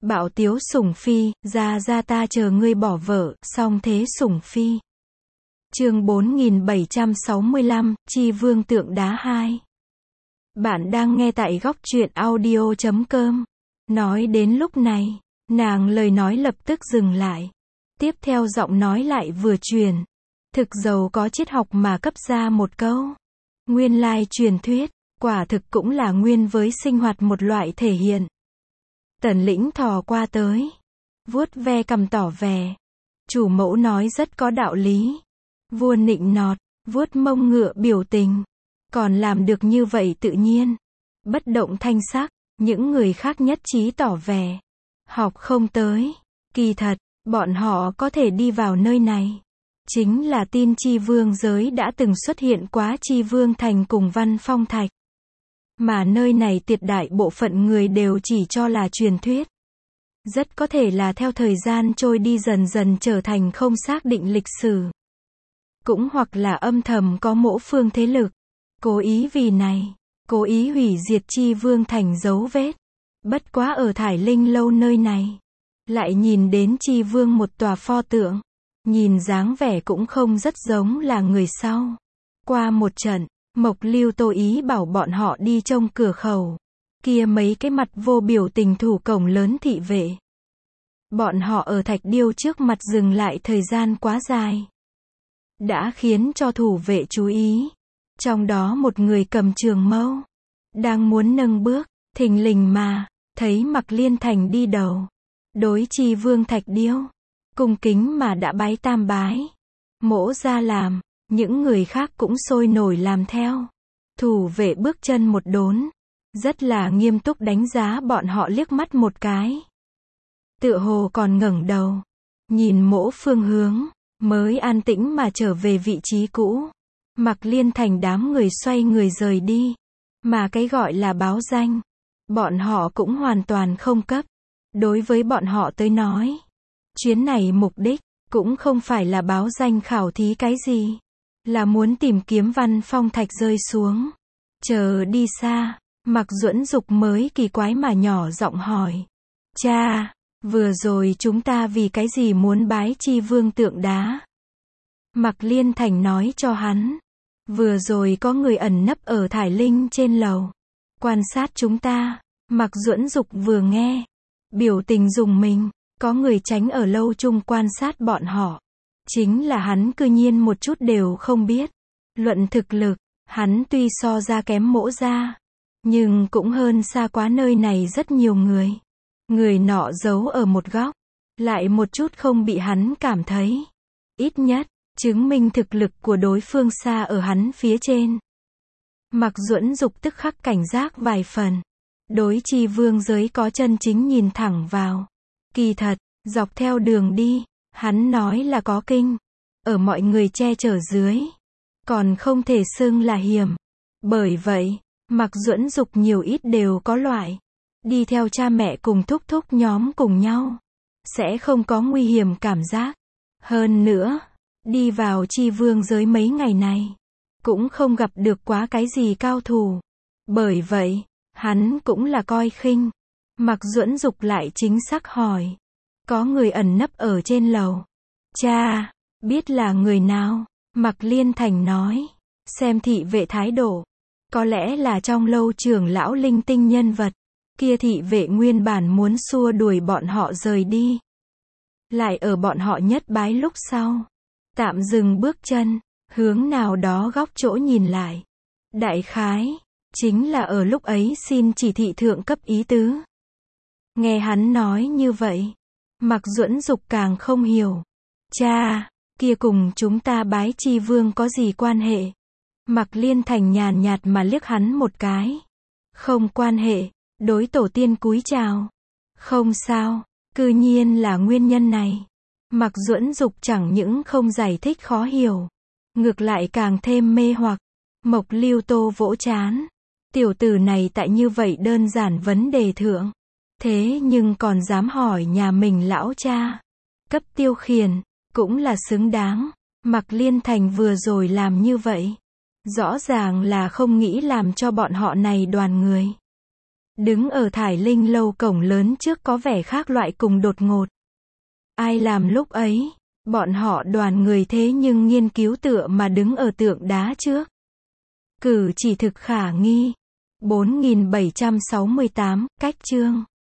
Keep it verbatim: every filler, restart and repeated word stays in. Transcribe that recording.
Bạo tiếu sủng phi, ra ra ta chờ ngươi bỏ vợ, song thế sủng phi. Chương bốn nghìn bảy trăm sáu mươi lăm, Chi Vương tượng đá hai. Bạn đang nghe tại góc truyện audio chấm com. Nói đến lúc này, nàng lời nói lập tức dừng lại. Tiếp theo giọng nói lại vừa truyền. Thực giàu có triết học mà cấp ra một câu. Nguyên lai truyền thuyết, quả thực cũng là nguyên với sinh hoạt một loại thể hiện. Tần Lĩnh thò qua tới, vuốt ve cằm tỏ vẻ. Chủ mẫu nói rất có đạo lý. Vua nịnh nọt, vuốt mông ngựa biểu tình. Còn làm được như vậy tự nhiên. Bất động thanh sắc, những người khác nhất trí tỏ vẻ. Học không tới. Kỳ thật, bọn họ có thể đi vào nơi này. Chính là tin Chi Vương giới đã từng xuất hiện quá Chi Vương thành cùng Văn Phong Thạch. Mà nơi này tuyệt đại bộ phận người đều chỉ cho là truyền thuyết. Rất có thể là theo thời gian trôi đi dần dần trở thành không xác định lịch sử. Cũng hoặc là âm thầm có mỗ phương thế lực. Cố ý vì này, cố ý hủy diệt Chi Vương thành dấu vết. Bất quá ở Thải Linh lâu nơi này. Lại nhìn đến Chi Vương một tòa pho tượng. Nhìn dáng vẻ cũng không rất giống là người sau. Qua một trận, Mộc Lưu Tô ý bảo bọn họ đi trông cửa khẩu. Kia mấy cái mặt vô biểu tình thủ cổng lớn thị vệ. Bọn họ ở thạch điêu trước mặt dừng lại thời gian quá dài. Đã khiến cho thủ vệ chú ý. Trong đó một người cầm trường mâu. Đang muốn nâng bước, thình lình mà, thấy Mạc Liên Thành đi đầu. Đối Chi Vương thạch điêu. Cung kính mà đã bái tam bái. Mỗ ra làm, những người khác cũng sôi nổi làm theo. Thủ vệ bước chân một đốn. Rất là nghiêm túc đánh giá bọn họ liếc mắt một cái. Tựa hồ còn ngẩng đầu. Nhìn mỗ phương hướng. Mới an tĩnh mà trở về vị trí cũ. Mạc Liên Thành đám người xoay người rời đi. Mà cái gọi là báo danh. Bọn họ cũng hoàn toàn không cấp. Đối với bọn họ tới nói. Chuyến này mục đích. Cũng không phải là báo danh khảo thí cái gì. Là muốn tìm kiếm Văn Phong Thạch rơi xuống. Chờ đi xa. Mạc Duẫn Dục mới kỳ quái mà nhỏ giọng hỏi. Cha, vừa rồi chúng ta vì cái gì muốn bái Chi Vương tượng đá? Mạc Liên Thành nói cho hắn. Vừa rồi có người ẩn nấp ở Thải Linh trên lầu. Quan sát chúng ta. Mạc Duẫn Dục vừa nghe. Biểu tình rùng mình. Có người tránh ở lâu chung quan sát bọn họ. Chính là hắn cư nhiên một chút đều không biết. Luận thực lực, hắn tuy so ra kém mỗ ra. Nhưng cũng hơn xa quá nơi này rất nhiều người. Người nọ giấu ở một góc. Lại một chút không bị hắn cảm thấy. Ít nhất, chứng minh thực lực của đối phương xa ở hắn phía trên. Mạc Duẫn Dục tức khắc cảnh giác vài phần. Đối Chi Vương giới có chân chính nhìn thẳng vào. Kỳ thật, dọc theo đường đi, hắn nói là có kinh. Ở mọi người che chở dưới. Còn không thể xưng là hiểm. Bởi vậy, Mạc Duẫn Dục nhiều ít đều có loại. Đi theo cha mẹ cùng thúc thúc nhóm cùng nhau. Sẽ không có nguy hiểm cảm giác. Hơn nữa, đi vào Chi Vương giới mấy ngày này. Cũng không gặp được quá cái gì cao thủ. Bởi vậy, hắn cũng là coi khinh. Mạc Duẫn Dục lại chính xác hỏi. Có người ẩn nấp ở trên lầu. Cha, biết là người nào? Mạc Liên Thành nói. Xem thị vệ thái độ. Có lẽ là trong lâu trưởng lão linh tinh nhân vật. Kia thị vệ nguyên bản muốn xua đuổi bọn họ rời đi. Lại ở bọn họ nhất bái lúc sau. Tạm dừng bước chân. Hướng nào đó góc chỗ nhìn lại. Đại khái. Chính là ở lúc ấy xin chỉ thị thượng cấp ý tứ. Nghe hắn nói như vậy. Mạc Duẫn Dục càng không hiểu. Cha, kia cùng chúng ta bái Chi Vương có gì quan hệ? Mạc Liên Thành nhàn nhạt mà liếc hắn một cái. Không quan hệ, đối tổ tiên cúi chào. Không sao, cư nhiên là nguyên nhân này. Mạc Duẫn Dục chẳng những không giải thích khó hiểu. Ngược lại càng thêm mê hoặc. Mộc Lưu Tô vỗ trán. Tiểu tử này tại như vậy đơn giản vấn đề thượng. Thế nhưng còn dám hỏi nhà mình lão cha. Cấp tiêu khiển, cũng là xứng đáng. Mạc Liên Thành vừa rồi làm như vậy. Rõ ràng là không nghĩ làm cho bọn họ này đoàn người. Đứng ở Thải Linh lâu cổng lớn trước có vẻ khác loại cùng đột ngột. Ai làm lúc ấy? Bọn họ đoàn người thế nhưng nghiên cứu tựa mà đứng ở tượng đá trước. Cử chỉ thực khả nghi. bốn nghìn bảy trăm sáu mươi tám, cách chương.